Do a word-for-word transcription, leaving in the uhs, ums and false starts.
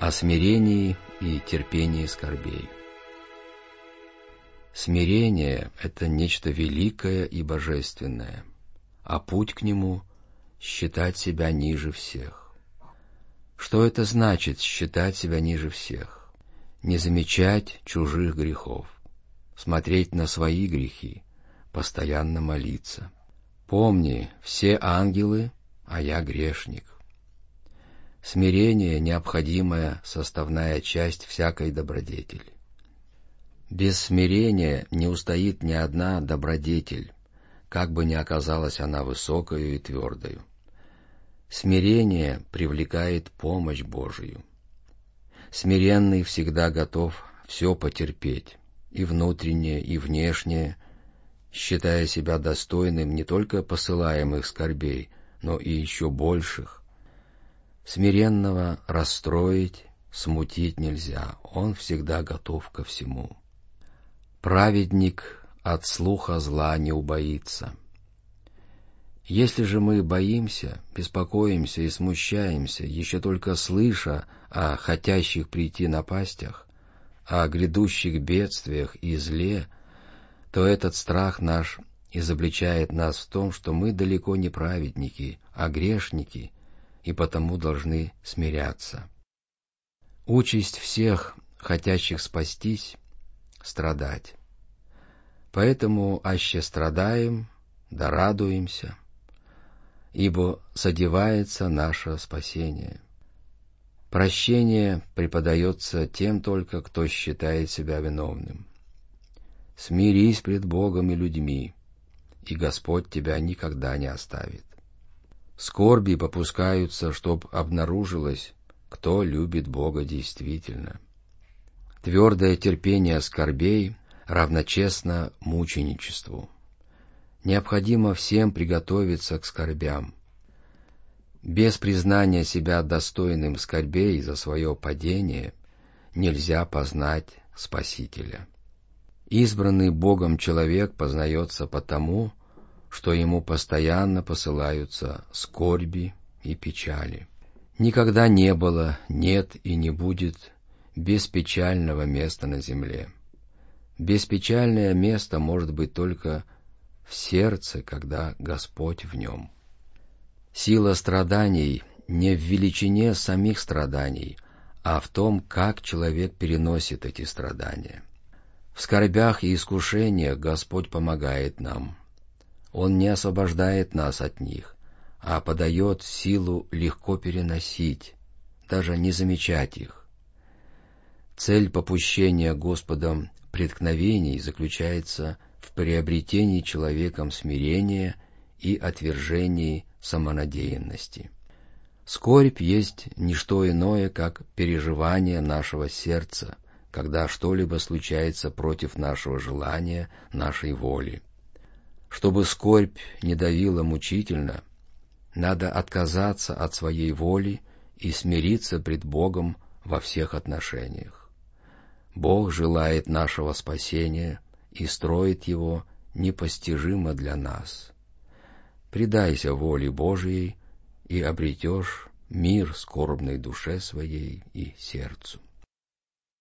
О смирении и терпении скорбей. Смирение — это нечто великое и божественное, а путь к нему — считать себя ниже всех. Что это значит — считать себя ниже всех? Не замечать чужих грехов, смотреть на свои грехи, постоянно молиться. Помни, все ангелы, а я грешник. Смирение — необходимая составная часть всякой добродетели. Без смирения не устоит ни одна добродетель, как бы ни оказалась она высокою и твердою. Смирение привлекает помощь Божию. Смиренный всегда готов все потерпеть, и внутреннее, и внешнее, считая себя достойным не только посылаемых скорбей, но и еще больших. Смиренного расстроить, смутить нельзя, он всегда готов ко всему. Праведник от слуха зла не убоится. Если же мы боимся, беспокоимся и смущаемся, еще только слыша о хотящих прийти напастях, о грядущих бедствиях и зле, то этот страх наш изобличает нас в том, что мы далеко не праведники, а грешники, и потому должны смиряться. Участь всех, хотящих спастись, — страдать. Поэтому аще страдаем, да радуемся, ибо содевается наше спасение. Прощение преподается тем только, кто считает себя виновным. Смирись пред Богом и людьми, и Господь тебя никогда не оставит. Скорби попускаются, чтоб обнаружилось, кто любит Бога действительно. Твердое терпение скорбей равночестно мученичеству. Необходимо всем приготовиться к скорбям. Без признания себя достойным скорбей за свое падение нельзя познать Спасителя. Избранный Богом человек познается потому, что ему постоянно посылаются скорби и печали. Никогда не было, нет и не будет беспечального места на земле. Беспечальное место может быть только в сердце, когда Господь в нем. Сила страданий не в величине самих страданий, а в том, как человек переносит эти страдания. В скорбях и искушениях Господь помогает нам. Он не освобождает нас от них, а подает силу легко переносить, даже не замечать их. Цель попущения Господом преткновений заключается в приобретении человеком смирения и отвержении самонадеянности. Скорбь есть не что иное, как переживание нашего сердца, когда что-либо случается против нашего желания, нашей воли. Чтобы скорбь не давила мучительно, надо отказаться от своей воли и смириться пред Богом во всех отношениях. Бог желает нашего спасения и строит его непостижимо для нас. Предайся воле Божией и обретешь мир скорбной душе своей и сердцу.